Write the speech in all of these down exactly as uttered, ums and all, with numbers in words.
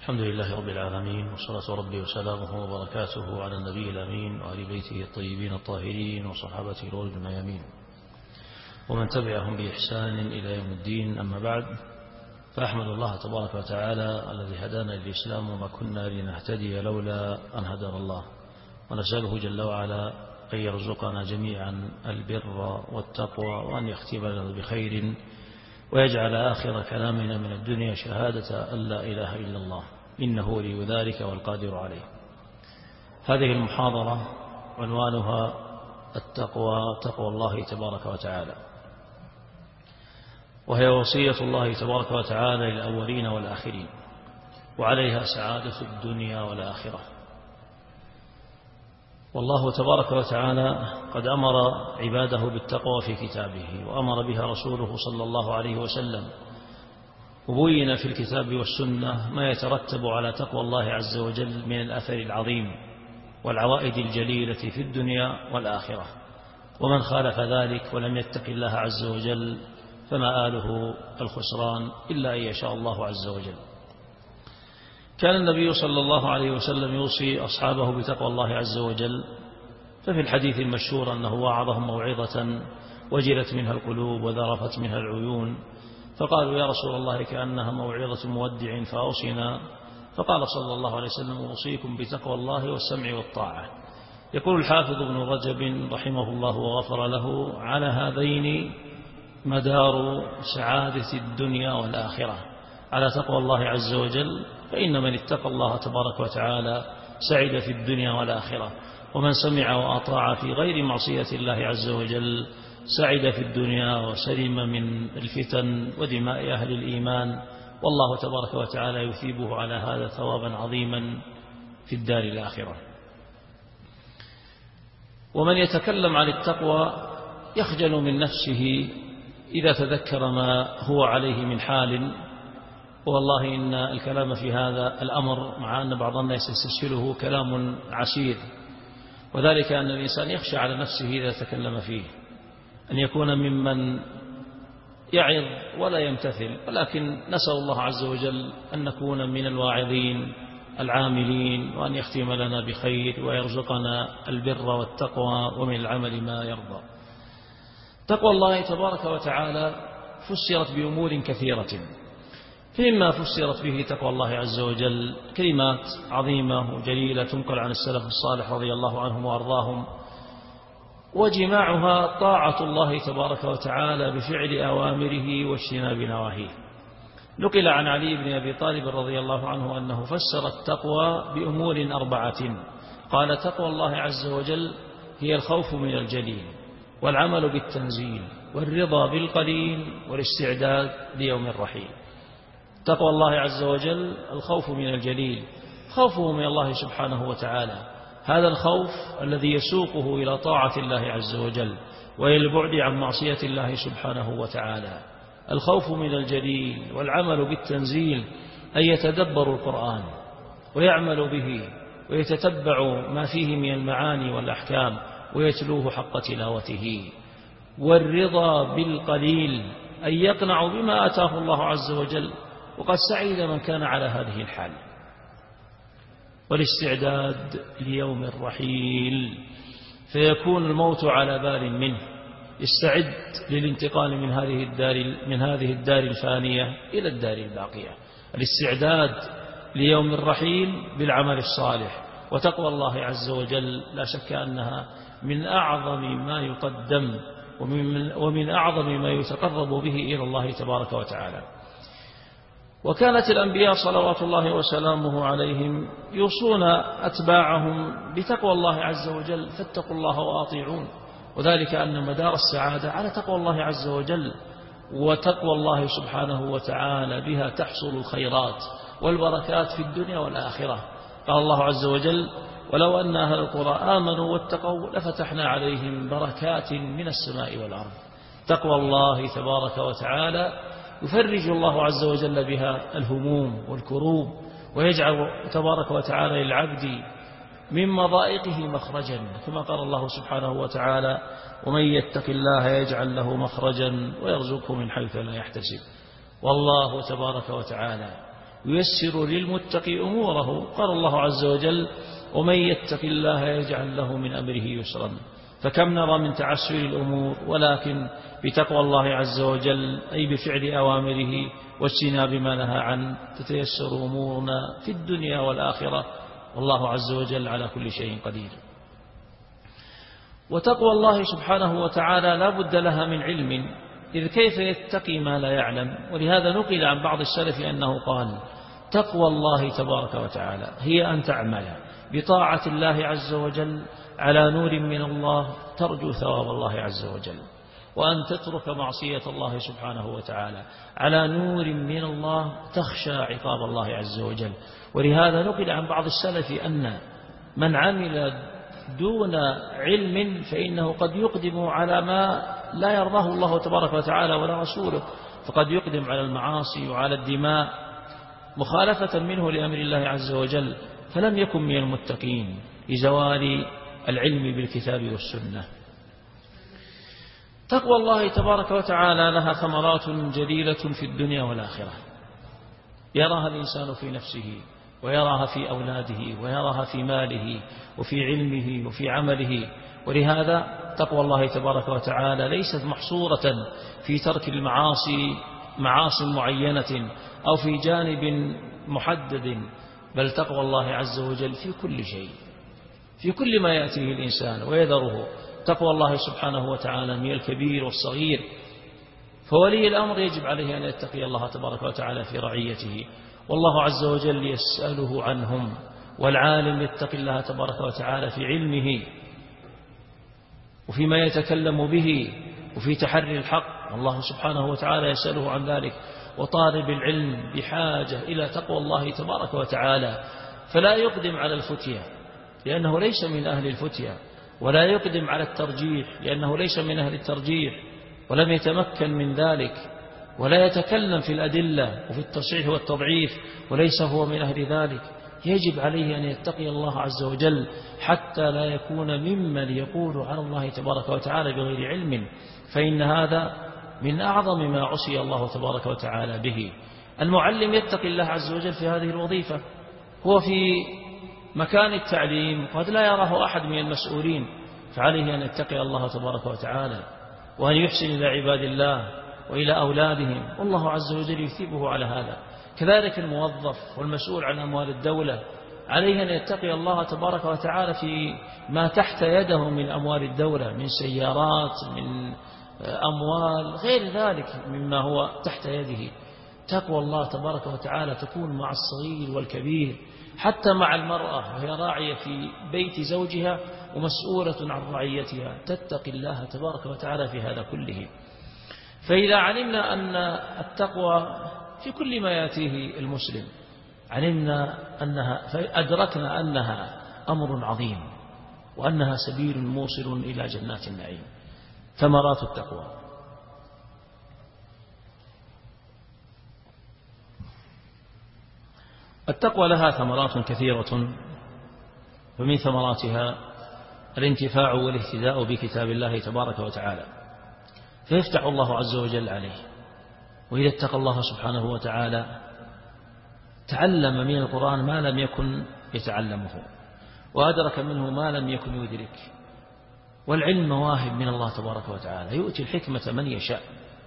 الحمد لله رب العالمين، وصلاة ربي وسلامه وبركاته على النبي الأمين وآل بيته الطيبين الطاهرين وصحابته الغر الميامين ومن تبعهم بإحسان إلى يوم الدين. أما بعد، فأحمد الله تبارك وتعالى الذي هدانا للإسلام وما كنا لنهتدي لولا أن هدانا الله، ونسأله جل وعلا أن يرزقنا جميعا البر والتقوى، وأن يختم لنا بخير، ويجعل آخر كلامنا من الدنيا شهادة أن لا إله إلا الله، إنه ولي ذلك والقادر عليه. هذه المحاضرة عنوانها التقوى، تقوى الله تبارك وتعالى، وهي وصية الله تبارك وتعالى للأولين والآخرين، وعليها سعادة الدنيا والآخرة. والله تبارك وتعالى قد أمر عباده بالتقوى في كتابه، وأمر بها رسوله صلى الله عليه وسلم، وبين في الكتاب والسنة ما يترتب على تقوى الله عز وجل من الأثر العظيم والعوائد الجليلة في الدنيا والآخرة. ومن خالف ذلك ولم يتق الله عز وجل فمآله الخسران إلا أن يشاء الله عز وجل. كان النبي صلى الله عليه وسلم يوصي أصحابه بتقوى الله عز وجل، ففي الحديث المشهور أنه وعظهم موعظة وجلت منها القلوب وذرفت منها العيون، فقالوا يا رسول الله كأنها موعظة مودع فأوصنا، فقال صلى الله عليه وسلم أوصيكم بتقوى الله والسمع والطاعة. يقول الحافظ ابن رجب رحمه الله وغفر له: على هذين مدار سعادة الدنيا والآخرة، على تقوى الله عز وجل، فإن من اتقى الله تبارك وتعالى سعد في الدنيا والآخرة، ومن سمع وأطاع في غير معصية الله عز وجل سعد في الدنيا وسلم من الفتن ودماء أهل الإيمان، والله تبارك وتعالى يثيبه على هذا ثوابا عظيما في الدار الآخرة. ومن يتكلم عن التقوى يخجل من نفسه إذا تذكر ما هو عليه من حال، والله إن الكلام في هذا الأمر مع أن بعض الناس يستسهله كلام عسير، وذلك أن الإنسان يخشى على نفسه إذا تكلم فيه أن يكون ممن يعظ ولا يمتثل، ولكن نسأل الله عز وجل أن نكون من الواعظين العاملين، وأن يختم لنا بخير ويرزقنا البر والتقوى ومن العمل ما يرضى. تقوى الله تبارك وتعالى فسرت بأمور كثيرة، فيما فسرت به تقوى الله عز وجل كلمات عظيمة وجليلة تنقل عن السلف الصالح رضي الله عنهم وأرضاهم، وجماعها طاعة الله تبارك وتعالى بفعل أوامره واجتناب نواهيه. نقل عن علي بن أبي طالب رضي الله عنه أنه فسر التقوى بأمور أربعة، قال: تقوى الله عز وجل هي الخوف من الجليل، والعمل بالتنزيل، والرضا بالقليل، والاستعداد ليوم الرحيل. تقوى الله عز وجل الخوف من الجليل، خوفه من الله سبحانه وتعالى، هذا الخوف الذي يسوقه إلى طاعة الله عز وجل وإلى البعد عن معصية الله سبحانه وتعالى. الخوف من الجليل والعمل بالتنزيل أن يتدبر القرآن ويعمل به ويتتبع ما فيه من المعاني والأحكام ويتلوه حق تلاوته. والرضا بالقليل أن يقنع بما آتاه الله عز وجل، وقد سعيد من كان على هذه الحال. والاستعداد ليوم الرحيل، فيكون الموت على بال منه، يستعد للانتقال من هذه الدار من هذه الدار الفانية إلى الدار الباقية. الاستعداد ليوم الرحيل بالعمل الصالح، وتقوى الله عز وجل لا شك أنها من أعظم ما يقدم ومن, ومن أعظم ما يتقرب به إلى الله تبارك وتعالى. وكانت الأنبياء صلوات الله وسلامه عليهم يوصون أتباعهم بتقوى الله عز وجل، فاتقوا الله وأطيعون، وذلك أن مدار السعادة على تقوى الله عز وجل، وتقوى الله سبحانه وتعالى بها تحصل الخيرات والبركات في الدنيا والآخرة. قال الله عز وجل: ولو أن أهل القرى آمنوا واتقوا لفتحنا عليهم بركات من السماء والأرض. تقوى الله تبارك وتعالى يفرج الله عز وجل بها الهموم والكروب، ويجعل تبارك وتعالى للعبد من مضائقه مخرجا، كما قال الله سبحانه وتعالى: ومن يتق الله يجعل له مخرجا ويرزقه من حيث لا يحتسب. والله تبارك وتعالى ييسر للمتقي أموره. قال الله عز وجل: ومن يتق الله يجعل له من أمره يسرا. فكم نرى من تعسر الأمور، ولكن بتقوى الله عز وجل أي بفعل أوامره واجتناب ما نهى عنه تتيسر أمورنا في الدنيا والآخرة، والله عز وجل على كل شيء قدير. وتقوى الله سبحانه وتعالى لا بد لها من علم، إذ كيف يتقي ما لا يعلم؟ ولهذا نقل عن بعض السلف أنه قال: تقوى الله تبارك وتعالى هي أن تعمل بطاعة الله عز وجل على نور من الله ترجو ثواب الله عز وجل، وأن تترك معصية الله سبحانه وتعالى على نور من الله تخشى عقاب الله عز وجل. ولهذا نقل عن بعض السلف أن من عمل دون علم فإنه قد يقدم على ما لا يرضاه الله تبارك وتعالى ولا رسوله، فقد يقدم على المعاصي وعلى الدماء مخالفة منه لأمر الله عز وجل، فلم يكن من المتقين لزوال العلم بالكتاب والسنة. تقوى الله تبارك وتعالى لها ثمرات جليلة في الدنيا والآخرة، يراها الإنسان في نفسه، ويراها في أولاده، ويراها في ماله، وفي علمه، وفي عمله. ولهذا تقوى الله تبارك وتعالى ليست محصورة في ترك المعاصي معاصي معينة أو في جانب محدد، بل تقوى الله عز وجل في كل شيء، في كل ما يأتيه الإنسان ويذره. تقوى الله سبحانه وتعالى من الكبير والصغير، فولي الأمر يجب عليه أن يتقي الله تبارك وتعالى في رعيته، والله عز وجل يسأله عنهم، والعالم يتقي الله تبارك وتعالى في علمه وفيما يتكلم به وفي تحري الحق، والله سبحانه وتعالى يسأله عن ذلك. وطالب العلم بحاجة إلى تقوى الله تبارك وتعالى، فلا يقدم على الفتية لأنه ليس من أهل الفتية، ولا يقدم على الترجيح لأنه ليس من أهل الترجيح ولم يتمكن من ذلك، ولا يتكلم في الأدلة وفي التصحيح والتضعيف وليس هو من أهل ذلك. يجب عليه أن يتقي الله عز وجل حتى لا يكون ممن يقول على الله تبارك وتعالى بغير علم، فإن هذا من أعظم ما عصي الله تبارك وتعالى به. المعلم يتقي الله عز وجل في هذه الوظيفة، هو في مكان التعليم قد لا يراه أحد من المسؤولين، فعليه أن يتقي الله تبارك وتعالى وأن يحسن إلى عباد الله وإلى أولادهم، والله عز وجل يثيبه على هذا. كذلك الموظف والمسؤول عن أموال الدولة عليه أن يتقي الله تبارك وتعالى في ما تحت يده من أموال الدولة، من سيارات، من أموال، غير ذلك مما هو تحت يده. تقوى الله تبارك وتعالى تكون مع الصغير والكبير، حتى مع المرأة وهي راعية في بيت زوجها ومسؤولة عن رعيتها، تتقي الله تبارك وتعالى في هذا كله. فإذا علمنا أن التقوى في كل ما يأتيه المسلم، علمنا أنها فأدركنا أنها أمر عظيم، وأنها سبيل موصل إلى جنات النعيم. ثمرات التقوى: التقوى لها ثمرات كثيرة، ومن ثمراتها الانتفاع والاهتداء بكتاب الله تبارك وتعالى، فيفتح الله عز وجل عليه. وإذا اتقى الله سبحانه وتعالى تعلم من القرآن ما لم يكن يتعلمه، وأدرك منه ما لم يكن يدرك. والعلم مواهب من الله تبارك وتعالى، يؤتي الحكمة من يشاء.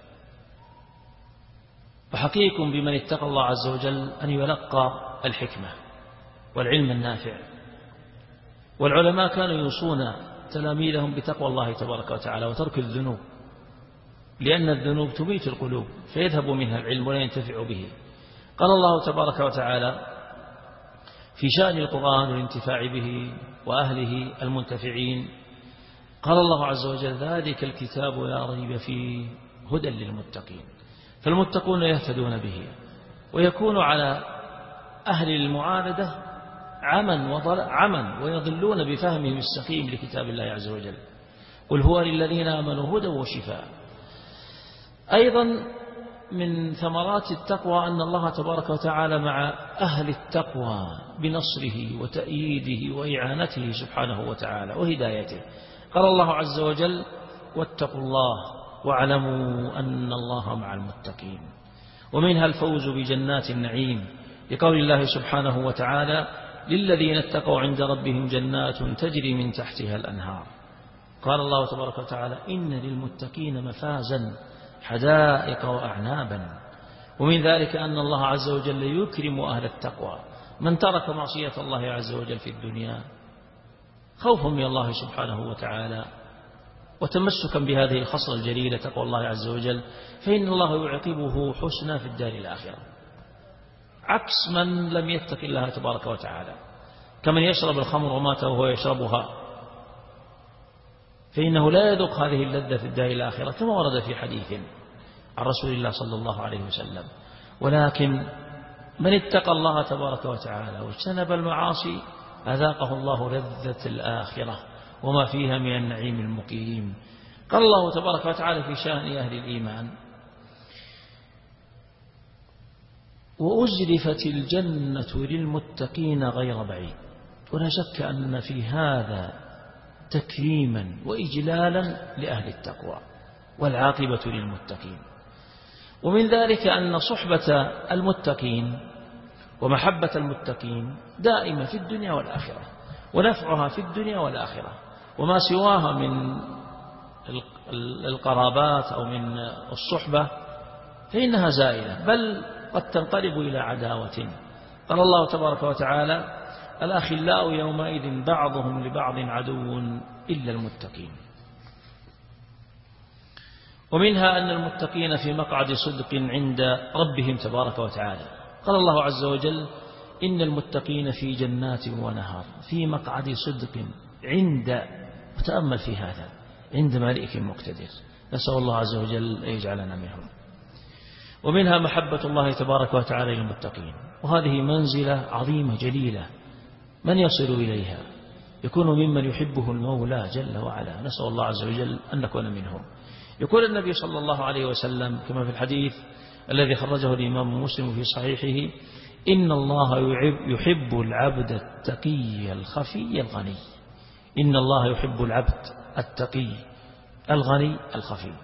وحقيق بمن اتقى الله عز وجل أن يلقى الحكمة والعلم النافع. والعلماء كانوا يوصون تلاميذهم بتقوى الله تبارك وتعالى وترك الذنوب، لأن الذنوب تميت القلوب فيذهب منها العلم ولا ينتفع به. قال الله تبارك وتعالى في شأن القرآن والانتفاع به وأهله المنتفعين، قال الله عز وجل: ذلك الكتاب لا ريب فيه هدى للمتقين. فالمتقون يهتدون به، ويكون على أهل المعاندة عمى عمى ويضلون بفهمهم السقيم لكتاب الله عز وجل. قل هو للذين آمنوا هدى وشفاء. أيضا من ثمرات التقوى أن الله تبارك وتعالى مع أهل التقوى بنصره وتأييده وإعانته سبحانه وتعالى وهدايته. قال الله عز وجل: واتقوا الله واعلموا أن الله مع المتقين. ومنها الفوز بجنات النعيم، لقول الله سبحانه وتعالى للذين اتقوا عند ربهم جنات تجري من تحتها الأنهار. قال الله تبارك وتعالى إن للمتقين مفازا حدائق وأعنابا. ومن ذلك أن الله عز وجل يكرم أهل التقوى، من ترك معصية الله عز وجل في الدنيا خوفا من الله سبحانه وتعالى وتمسكا بهذه الخصلة الجليلة تقوى الله عز وجل، فإن الله يعقبه حسنا في الدار الآخرة، عكس من لم يتق الله تبارك وتعالى، كمن يشرب الخمر ومات وهو يشربها، فإنه لا يذوق هذه اللذة في الدار الآخرة كما ورد في حديث عن رسول الله صلى الله عليه وسلم. ولكن من اتقى الله تبارك وتعالى واجتنب المعاصي أذاقه الله لذة الآخرة وما فيها من النعيم المقيم. قال الله تبارك وتعالى في شأن أهل الإيمان وأزلفت الجنة للمتقين غير بعيد. ولا شك أن في هذا تكريما وإجلالا لأهل التقوى والعاقبة للمتقين. ومن ذلك أن صحبة المتقين ومحبة المتقين دائمة في الدنيا والآخرة، ونفعها في الدنيا والآخرة، وما سواها من القرابات أو من الصحبة فإنها زائلة، بل قد تنقلب إلى عداوة. قال الله تبارك وتعالى الأخلاء يومئذ بعضهم لبعض عدو إلا المتقين. ومنها أن المتقين في مقعد صدق عند ربهم تبارك وتعالى. قال الله عز وجل إن المتقين في جنات ونهار في مقعد صدق عند، وتأمل في هذا، عند ملك مقتدر، نسأل الله عز وجل أن يجعلنا منهم. ومنها محبة الله تبارك وتعالى للمتقين، وهذه منزلة عظيمة جليلة، من يصل إليها يكون ممن يحبه المولى جل وعلا، نسأل الله عز وجل أن نكون منهم. يقول النبي صلى الله عليه وسلم كما في الحديث الذي خرجه الإمام مسلم في صحيحه إن الله يحب العبد التقي الخفي الغني. إن الله يحب العبد التقي الغني الخفي.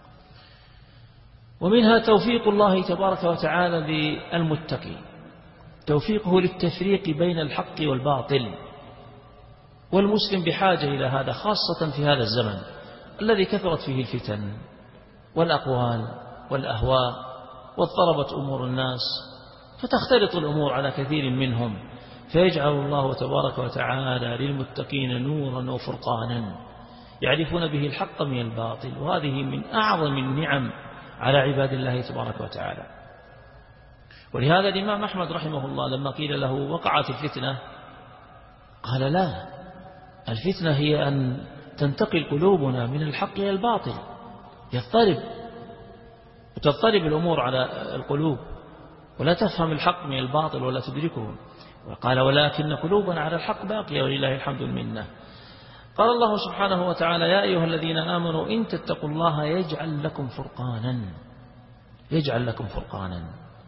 ومنها توفيق الله تبارك وتعالى للمتقي، توفيقه للتفريق بين الحق والباطل، والمسلم بحاجة إلى هذا خاصة في هذا الزمن الذي كثرت فيه الفتن والأقوال والأهواء واضطربت أمور الناس، فتختلط الأمور على كثير منهم، فيجعل الله تبارك وتعالى للمتقين نورا وفرقانا يعرفون به الحق من الباطل، وهذه من أعظم النعم على عباد الله تبارك وتعالى. ولهذا الإمام أحمد رحمه الله لما قيل له وقعت الفتنة قال لا، الفتنة هي أن تنتقل قلوبنا من الحق إلى الباطل، يضطرب وتضطرب الأمور على القلوب ولا تفهم الحق من الباطل ولا تدركه. وقال ولكن قلوبنا على الحق باقية ولله الحمد المنة. قال الله سبحانه وتعالى يا أيها الذين آمنوا إن تتقوا الله يجعل لكم فرقانا، يجعل لكم فرقانا.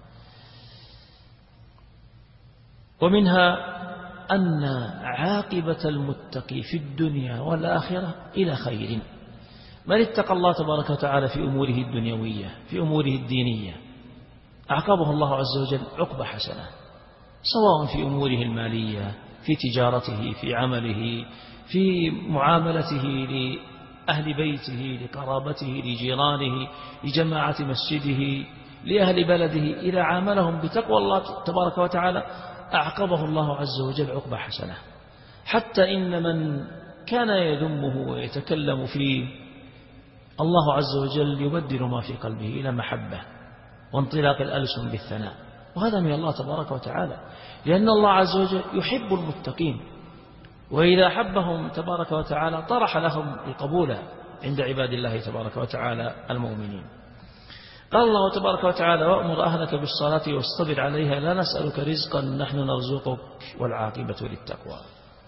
ومنها أن عاقبة المتقي في الدنيا والآخرة إلى خير. من اتقى الله تبارك وتعالى في أموره الدنيوية في أموره الدينية أعقبه الله عز وجل عقبة حسنة، سواء في أموره المالية، في تجارته، في عمله، في معاملته لأهل بيته، لقرابته، لجيرانه، لجماعة مسجده، لأهل بلده، إذا عاملهم بتقوى الله تبارك وتعالى أعقبه الله عز وجل عقبة حسنة. حتى إن من كان يذمه ويتكلم فيه الله عز وجل يبدل ما في قلبه إلى محبة وانطلاق الألسن بالثناء، وهذا من الله تبارك وتعالى، لأن الله عز وجل يحب المتقين، وإذا حبهم تبارك وتعالى طرح لهم القبول عند عباد الله تبارك وتعالى المؤمنين. قال الله تبارك وتعالى وأمر أهلك بالصلاة واصطبر عليها لا نسألك رزقا نحن نرزقك والعاقبة للتقوى.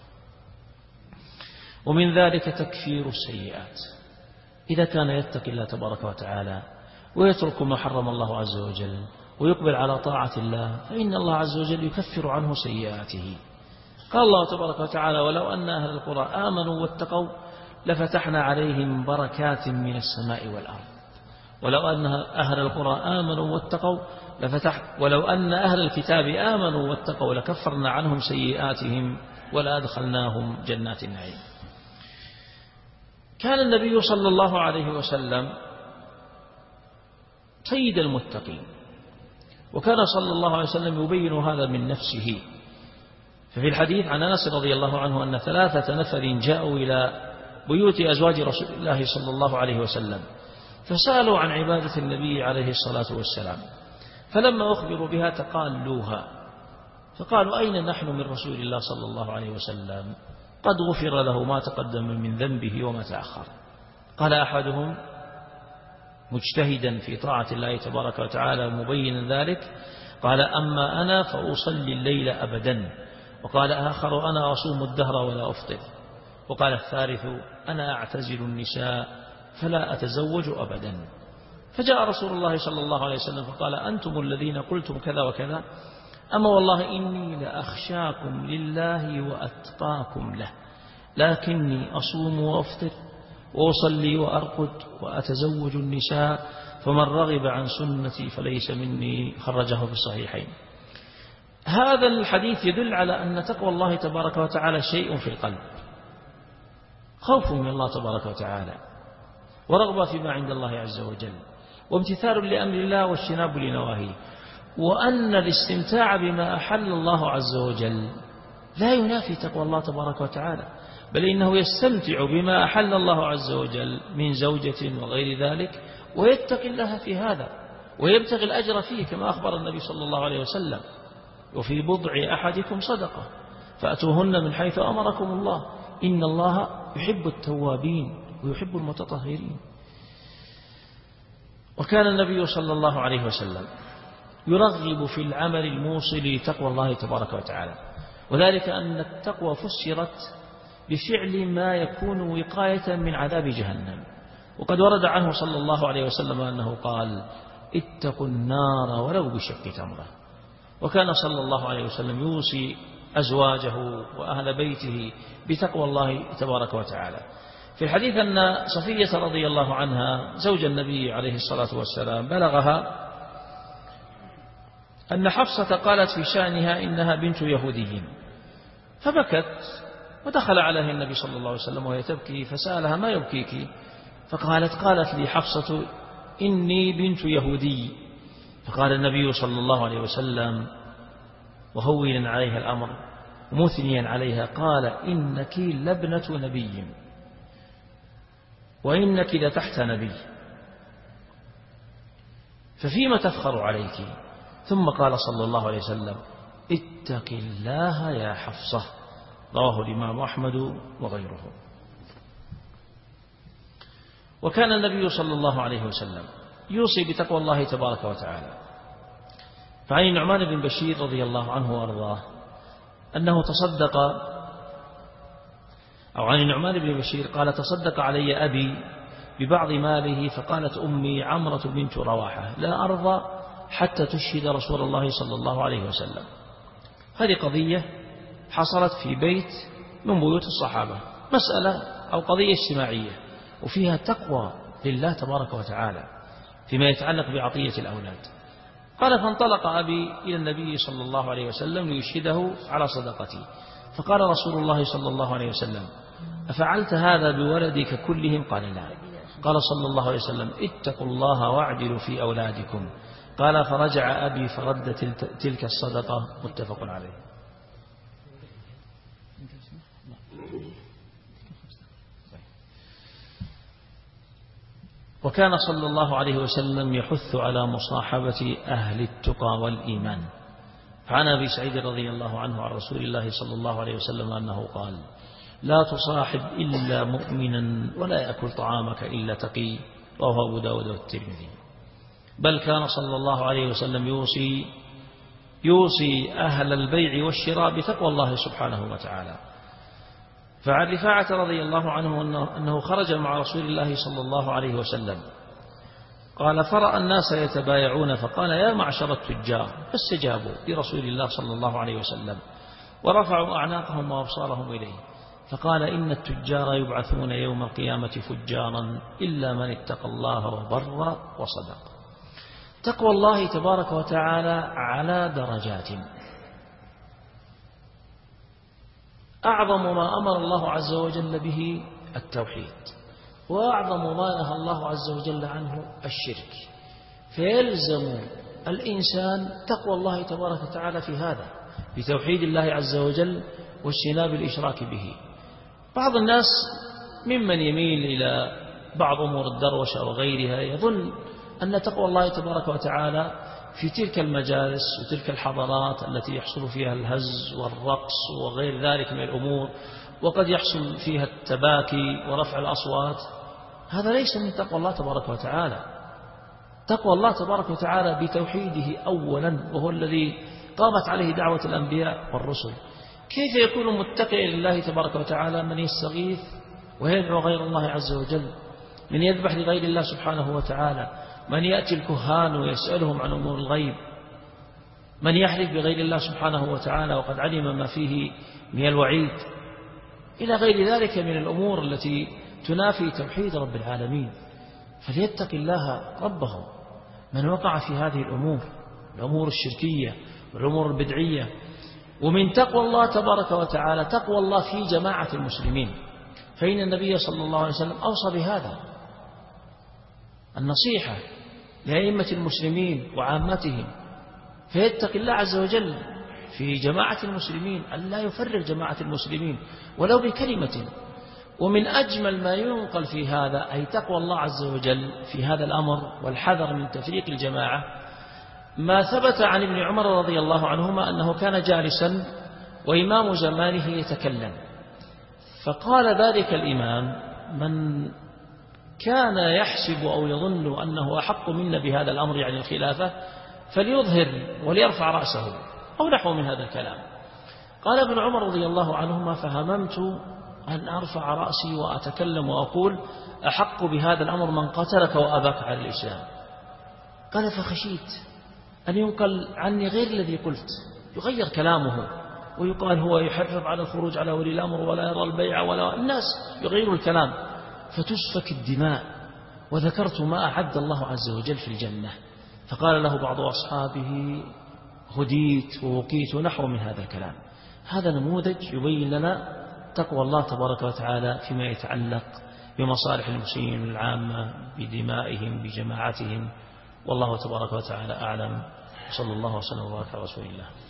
ومن ذلك تكفير السيئات، إذا كان يتقي الله تبارك وتعالى ويترك ما حرم الله عز وجل ويقبل على طاعة الله فإن الله عز وجل يكفر عنه سيئاته. قال الله تبارك وتعالى ولو أن أهل القرى آمنوا واتقوا لفتحنا عليهم بركات من السماء والأرض. ولو أن أهل القرى آمنوا واتقوا لفتح ولو أن أهل الكتاب آمنوا واتقوا لكفرنا عنهم سيئاتهم ولأدخلناهم جنات النعيم. كان النبي صلى الله عليه وسلم سيد المتقين، وكان صلى الله عليه وسلم يبين هذا من نفسه. ففي الحديث عن أنس رضي الله عنه أن ثلاثة نفر جاءوا إلى بيوت أزواج رسول الله صلى الله عليه وسلم فسألوا عن عبادة النبي عليه الصلاة والسلام، فلما أخبروا بها تقالوها، فقالوا أين نحن من رسول الله صلى الله عليه وسلم؟ قد غفر له ما تقدم من ذنبه وما تأخر. قال أحدهم مجتهدا في طاعة الله تبارك وتعالى مبينا ذلك، قال أما أنا فأصلي الليل أبدا. وقال آخر أنا أصوم الدهر ولا أفطر. وقال الثالث أنا أعتزل النساء فلا أتزوج أبدا. فجاء رسول الله صلى الله عليه وسلم فقال أنتم الذين قلتم كذا وكذا، أما والله إني لأخشاكم لله وأتقاكم له، لكني أصوم وأفطر وأصلي وأرقد وأتزوج النساء، فمن رغب عن سنتي فليس مني، خرجه في الصحيحين. هذا الحديث يدل على أن تقوى الله تبارك وتعالى شيء في القلب، خوف من الله تبارك وتعالى ورغبة فيما عند الله عز وجل وامتثال لأمر الله واجتناب لنواهيه، وأن الاستمتاع بما أحل الله عز وجل لا ينافي تقوى الله تبارك وتعالى، بل إنه يستمتع بما أحل الله عز وجل من زوجة وغير ذلك ويتقي الله في هذا ويبتغي الأجر فيه، كما أخبر النبي صلى الله عليه وسلم وفي بضع أحدكم صدقة فأتوهن من حيث أمركم الله إن الله يحب التوابين ويحب المتطهرين. وكان النبي صلى الله عليه وسلم يرغب في العمل الموصل لتقوى الله تبارك وتعالى، وذلك أن التقوى فسرت بفعل ما يكون وقاية من عذاب جهنم. وقد ورد عنه صلى الله عليه وسلم أنه قال اتقوا النار ولو بشق تمرة. وكان صلى الله عليه وسلم يوصي أزواجه وأهل بيته بتقوى الله تبارك وتعالى. في الحديث أن صفية رضي الله عنها زوج النبي عليه الصلاة والسلام بلغها أن حفصة قالت في شأنها إنها بنت يهودي، فبكت ودخل عليها النبي صلى الله عليه وسلم وهي تبكي، فسألها ما يبكيك؟ فقالت قالت لي حفصة إني بنت يهودي. فقال النبي صلى الله عليه وسلم وهونا عليها الأمر ومثنيا عليها، قال إنك لابنة نبي وإنك لتحت نبي، ففيما تفخر عليك؟ ثم قال صلى الله عليه وسلم اتق الله يا حفصة، رواه الإمام أحمد وغيره. وكان النبي صلى الله عليه وسلم يوصي بتقوى الله تبارك وتعالى. فعن النعمان بن بشير رضي الله عنه وأرضاه أنه تصدق، أو عن النعمان بن بشير قال تصدق علي أبي ببعض ماله، فقالت أمي عمرة بنت رواحة لا أرضى حتى تشهد رسول الله صلى الله عليه وسلم. هذه قضية حصلت في بيت من بيوت الصحابة، مسألة أو قضية اجتماعية وفيها تقوى لله تبارك وتعالى فيما يتعلق بعطية الأولاد. قال فانطلق أبي إلى النبي صلى الله عليه وسلم ليشهده على صدقتي، فقال رسول الله صلى الله عليه وسلم أفعلت هذا بولدك كلهم؟ قال لا. قال صلى الله عليه وسلم اتقوا الله واعدلوا في أولادكم. قال فرجع أبي فرد تلك الصدقة، متفق عليه. وكان صلى الله عليه وسلم يحث على مصاحبة أهل التقى والإيمان. فعن أبي سعيد رضي الله عنه عن رسول الله صلى الله عليه وسلم أنه قال لا تصاحب إلا مؤمنا ولا يأكل طعامك إلا تقي، رواه أبو داود والترمذي. بل كان صلى الله عليه وسلم يوصي يوصي أهل البيع والشراء بتقوى الله سبحانه وتعالى. فعن رفاعة رضي الله عنه أنه خرج مع رسول الله صلى الله عليه وسلم قال فرأى الناس يتبايعون فقال يا معشر التجار، فاستجابوا لرسول الله صلى الله عليه وسلم ورفعوا أعناقهم وأبصارهم إليه، فقال إن التجار يبعثون يوم القيامة فجارا إلا من اتقى الله وبر وصدق. تقوى الله تبارك وتعالى على درجات. أعظم ما أمر الله عز وجل به التوحيد، وأعظم ما نهى الله عز وجل عنه الشرك، فيلزم الإنسان تقوى الله تبارك وتعالى في هذا، بتوحيد الله عز وجل واجتناب الإشراك به. بعض الناس ممن يميل إلى بعض أمور الدروشة وغيرها يظن أن تقوى الله تبارك وتعالى في تلك المجالس وتلك الحضارات التي يحصل فيها الهز والرقص وغير ذلك من الأمور، وقد يحصل فيها التباكي ورفع الأصوات. هذا ليس من تقوى الله تبارك وتعالى. تقوى الله تبارك وتعالى بتوحيده أولا، وهو الذي قامت عليه دعوة الأنبياء والرسل. كيف يكون متقيا لله تبارك وتعالى من يستغيث ويدعو غير الله عز وجل، من يذبح لغير الله سبحانه وتعالى، من يأتي الكهان ويسألهم عن أمور الغيب، من يحلف بغير الله سبحانه وتعالى وقد علم ما فيه من الوعيد، إلى غير ذلك من الأمور التي تنافي توحيد رب العالمين. فليتق الله ربه من وقع في هذه الأمور، الأمور الشركية والأمور البدعية. ومن تقوى الله تبارك وتعالى تقوى الله في جماعة المسلمين، فإن النبي صلى الله عليه وسلم أوصى بهذا، النصيحة لأئمة المسلمين وعامتهم، فيتق الله عز وجل في جماعة المسلمين أن لا يفرق جماعة المسلمين ولو بكلمة. ومن أجمل ما ينقل في هذا أي تقوى الله عز وجل في هذا الأمر والحذر من تفريق الجماعة، ما ثبت عن ابن عمر رضي الله عنهما أنه كان جالسا وإمام زمانه يتكلم، فقال ذلك الإمام: من كان يحسب أو يظن أنه أحق منا بهذا الأمر، يعني الخلافة، فليظهر وليرفع رأسه، أو نحو من هذا الكلام. قال ابن عمر رضي الله عنهما: فهممت أن أرفع رأسي وأتكلم وأقول: أحق بهذا الأمر من قتلك وأباك على الإسلام. قال: فخشيت أن ينقل عني غير الذي قلت، يغير كلامه ويقال هو يحرض على الخروج على ولي الأمر ولا يرى البيع، ولا الناس يغيروا الكلام فتسفك الدماء. وذكرت ما أعد الله عز وجل في الجنة. فقال له بعض أصحابه: هديت ووقيت، ونحو من هذا الكلام. هذا نموذج يبين لنا تقوى الله تبارك وتعالى فيما يتعلق بمصالح المسلمين العامة، بدمائهم، بجماعتهم. والله تبارك وتعالى أعلم. صلى الله وسلم وبارك على رسول الله.